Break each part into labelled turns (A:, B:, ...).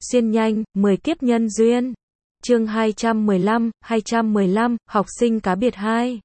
A: Xuyên nhanh, 10 kiếp nhân duyên. Chương 215, học sinh cá biệt 2.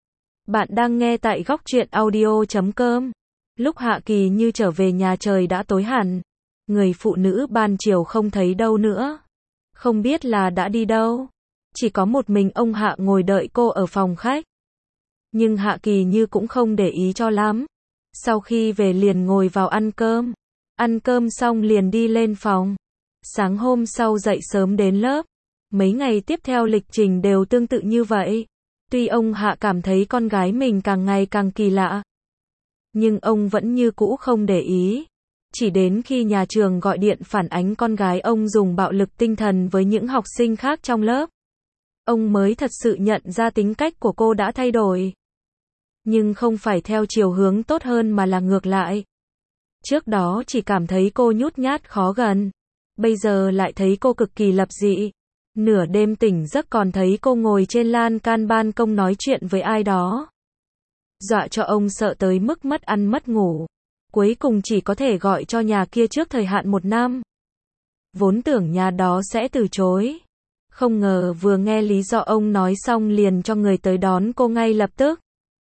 A: Bạn đang nghe tại góc truyện audio.com. Lúc Hạ Kỳ Như trở về nhà trời đã tối hẳn. Người phụ nữ ban chiều không thấy đâu nữa. Không biết là đã đi đâu. Chỉ có một mình ông Hạ ngồi đợi cô ở phòng khách. Nhưng Hạ Kỳ Như cũng không để ý cho lắm. Sau khi về liền ngồi vào ăn cơm. Ăn cơm xong liền đi lên phòng. Sáng hôm sau dậy sớm đến lớp. Mấy ngày tiếp theo lịch trình đều tương tự như vậy. Tuy ông Hạ cảm thấy con gái mình càng ngày càng kỳ lạ. Nhưng ông vẫn như cũ không để ý. Chỉ đến khi nhà trường gọi điện phản ánh con gái ông dùng bạo lực tinh thần với những học sinh khác trong lớp. Ông mới thật sự nhận ra tính cách của cô đã thay đổi. Nhưng không phải theo chiều hướng tốt hơn mà là ngược lại. Trước đó chỉ cảm thấy cô nhút nhát khó gần. Bây giờ lại thấy cô cực kỳ lập dị. Nửa đêm tỉnh giấc còn thấy cô ngồi trên lan can ban công nói chuyện với ai đó. Dọa cho ông sợ tới mức mất ăn mất ngủ. Cuối cùng chỉ có thể gọi cho nhà kia trước thời hạn 1 năm. Vốn tưởng nhà đó sẽ từ chối. Không ngờ vừa nghe lý do ông nói xong liền cho người tới đón cô ngay lập tức.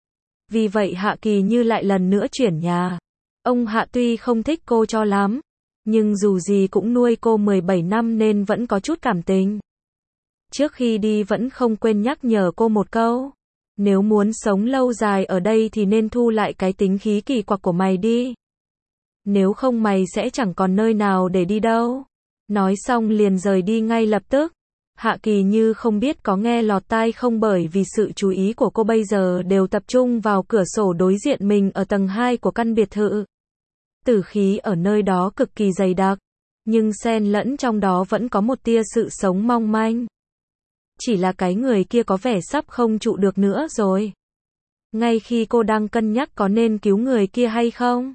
A: Vì vậy Hạ Kỳ Như lại lần nữa chuyển nhà. Ông Hạ tuy không thích cô cho lắm, nhưng dù gì cũng nuôi cô 17 năm nên vẫn có chút cảm tình. Trước khi đi vẫn không quên nhắc nhở cô một câu. Nếu muốn sống lâu dài ở đây thì nên thu lại cái tính khí kỳ quặc của mày đi. Nếu không mày sẽ chẳng còn nơi nào để đi đâu. Nói xong liền rời đi ngay lập tức. Hạ Kỳ Như không biết có nghe lọt tai không bởi vì sự chú ý của cô bây giờ đều tập trung vào cửa sổ đối diện mình ở tầng 2 của căn biệt thự. Tử khí ở nơi đó cực kỳ dày đặc, nhưng xen lẫn trong đó vẫn có một tia sự sống mong manh. Chỉ là cái người kia có vẻ sắp không trụ được nữa rồi. Ngay khi cô đang cân nhắc có nên cứu người kia hay không,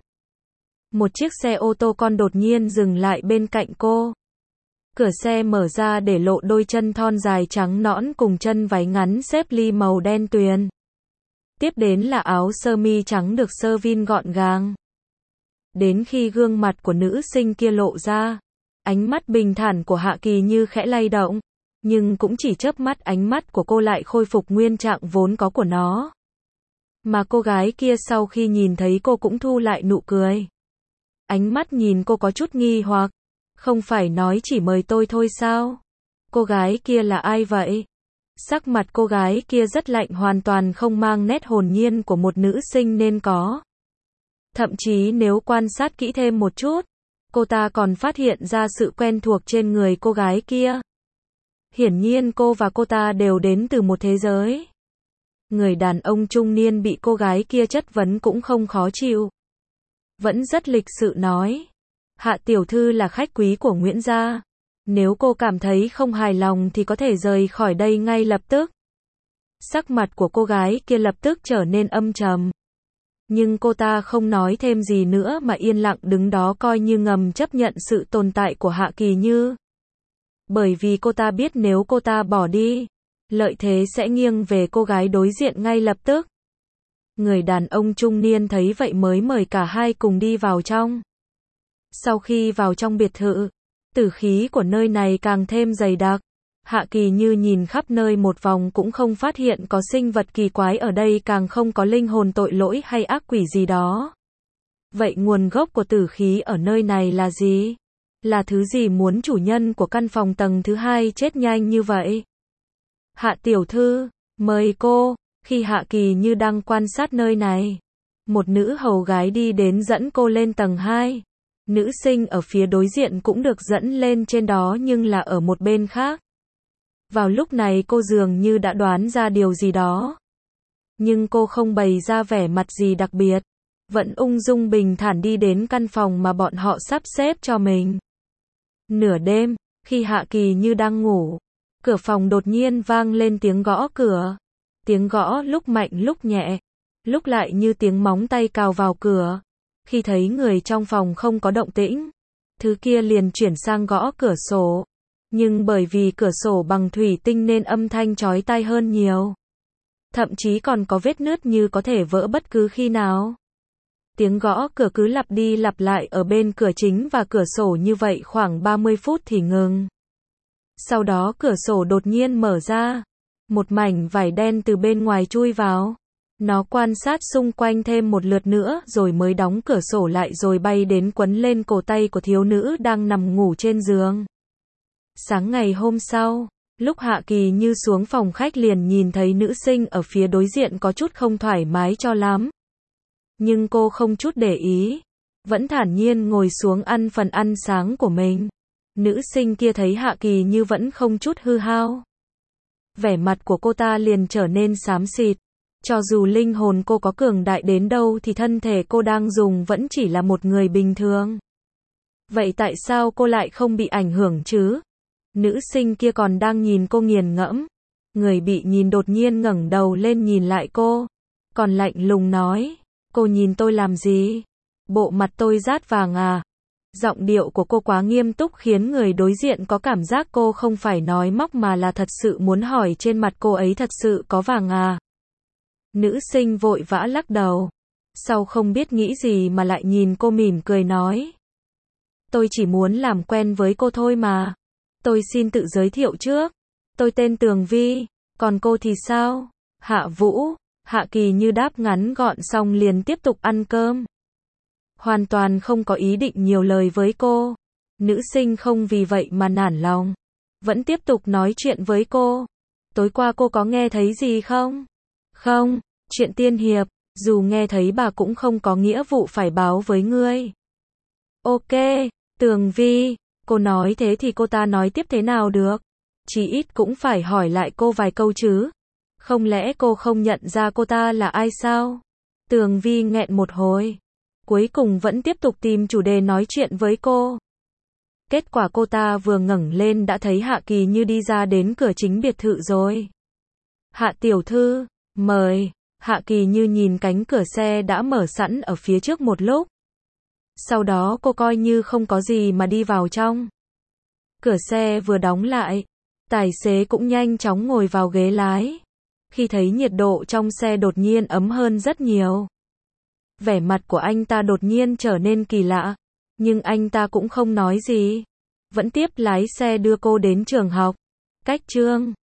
A: một chiếc xe ô tô con đột nhiên dừng lại bên cạnh cô. Cửa xe mở ra để lộ đôi chân thon dài trắng nõn cùng chân váy ngắn xếp ly màu đen tuyền. Tiếp đến là áo sơ mi trắng được sơ vin gọn gàng. Đến khi gương mặt của nữ sinh kia lộ ra, ánh mắt bình thản của Hạ Kỳ Như khẽ lay động, nhưng cũng chỉ chớp mắt ánh mắt của cô lại khôi phục nguyên trạng vốn có của nó. Mà cô gái kia sau khi nhìn thấy cô cũng thu lại nụ cười. Ánh mắt nhìn cô có chút nghi hoặc. Không phải nói chỉ mời tôi thôi sao? Cô gái kia là ai vậy? Sắc mặt cô gái kia rất lạnh, hoàn toàn không mang nét hồn nhiên của một nữ sinh nên có. Thậm chí nếu quan sát kỹ thêm một chút, cô ta còn phát hiện ra sự quen thuộc trên người cô gái kia. Hiển nhiên cô và cô ta đều đến từ một thế giới. Người đàn ông trung niên bị cô gái kia chất vấn cũng không khó chịu. Vẫn rất lịch sự nói. Hạ tiểu thư là khách quý của Nguyễn gia. Nếu cô cảm thấy không hài lòng thì có thể rời khỏi đây ngay lập tức. Sắc mặt của cô gái kia lập tức trở nên âm trầm. Nhưng cô ta không nói thêm gì nữa mà yên lặng đứng đó coi như ngầm chấp nhận sự tồn tại của Hạ Kỳ Như. Bởi vì cô ta biết nếu cô ta bỏ đi, lợi thế sẽ nghiêng về cô gái đối diện ngay lập tức. Người đàn ông trung niên thấy vậy mới mời cả hai cùng đi vào trong. Sau khi vào trong biệt thự, tử khí của nơi này càng thêm dày đặc. Hạ Kỳ Như nhìn khắp nơi một vòng cũng không phát hiện có sinh vật kỳ quái ở đây, càng không có linh hồn tội lỗi hay ác quỷ gì đó. Vậy nguồn gốc của tử khí ở nơi này là gì? Là thứ gì muốn chủ nhân của căn phòng tầng thứ 2 chết nhanh như vậy? Hạ tiểu thư, mời cô. Khi Hạ Kỳ Như đang quan sát nơi này, một nữ hầu gái đi đến dẫn cô lên tầng 2. Nữ sinh ở phía đối diện cũng được dẫn lên trên đó nhưng là ở một bên khác. Vào lúc này cô dường như đã đoán ra điều gì đó. Nhưng cô không bày ra vẻ mặt gì đặc biệt. Vẫn ung dung bình thản đi đến căn phòng mà bọn họ sắp xếp cho mình. Nửa đêm, khi Hạ Kỳ Như đang ngủ, cửa phòng đột nhiên vang lên tiếng gõ cửa. Tiếng gõ lúc mạnh lúc nhẹ, lúc lại như tiếng móng tay cào vào cửa. Khi thấy người trong phòng không có động tĩnh, thứ kia liền chuyển sang gõ cửa sổ. Nhưng bởi vì cửa sổ bằng thủy tinh nên âm thanh chói tai hơn nhiều. Thậm chí còn có vết nứt như có thể vỡ bất cứ khi nào. Tiếng gõ cửa cứ lặp đi lặp lại ở bên cửa chính và cửa sổ như vậy khoảng 30 phút thì ngừng. Sau đó cửa sổ đột nhiên mở ra. Một mảnh vải đen từ bên ngoài chui vào. Nó quan sát xung quanh thêm một lượt nữa rồi mới đóng cửa sổ lại rồi bay đến quấn lên cổ tay của thiếu nữ đang nằm ngủ trên giường. Sáng ngày hôm sau, lúc Hạ Kỳ Như xuống phòng khách liền nhìn thấy nữ sinh ở phía đối diện có chút không thoải mái cho lắm. Nhưng cô không chút để ý, vẫn thản nhiên ngồi xuống ăn phần ăn sáng của mình. Nữ sinh kia thấy Hạ Kỳ Như vẫn không chút hư hao. Vẻ mặt của cô ta liền trở nên xám xịt. Cho dù linh hồn cô có cường đại đến đâu thì thân thể cô đang dùng vẫn chỉ là một người bình thường. Vậy tại sao cô lại không bị ảnh hưởng chứ? Nữ sinh kia còn đang nhìn cô nghiền ngẫm. Người bị nhìn đột nhiên ngẩng đầu lên nhìn lại cô. Còn lạnh lùng nói, cô nhìn tôi làm gì? Bộ mặt tôi rát vàng à? Giọng điệu của cô quá nghiêm túc khiến người đối diện có cảm giác cô không phải nói móc mà là thật sự muốn hỏi trên mặt cô ấy thật sự có vàng à? Nữ sinh vội vã lắc đầu. Sau không biết nghĩ gì mà lại nhìn cô mỉm cười nói. Tôi chỉ muốn làm quen với cô thôi mà. Tôi xin tự giới thiệu trước. Tôi tên Tường Vi, còn cô thì sao? Hạ Vũ. Hạ Kỳ Như đáp ngắn gọn xong liền tiếp tục ăn cơm. Hoàn toàn không có ý định nhiều lời với cô. Nữ sinh không vì vậy mà nản lòng. Vẫn tiếp tục nói chuyện với cô. Tối qua cô có nghe thấy gì không? Không, chuyện tiên hiệp, dù nghe thấy bà cũng không có nghĩa vụ phải báo với ngươi. Ok, Tường Vi, cô nói thế thì cô ta nói tiếp thế nào được? Chí ít cũng phải hỏi lại cô vài câu chứ. Không lẽ cô không nhận ra cô ta là ai sao? Tường Vi nghẹn một hồi. Cuối cùng vẫn tiếp tục tìm chủ đề nói chuyện với cô. Kết quả cô ta vừa ngẩng lên đã thấy Hạ Kỳ Như đi ra đến cửa chính biệt thự rồi. Hạ tiểu thư, mời. Hạ Kỳ Như nhìn cánh cửa xe đã mở sẵn ở phía trước một lúc. Sau đó cô coi như không có gì mà đi vào trong. Cửa xe vừa đóng lại, tài xế cũng nhanh chóng ngồi vào ghế lái. Khi thấy nhiệt độ trong xe đột nhiên ấm hơn rất nhiều. Vẻ mặt của anh ta đột nhiên trở nên kỳ lạ. Nhưng anh ta cũng không nói gì. Vẫn tiếp lái xe đưa cô đến trường học. Cách chương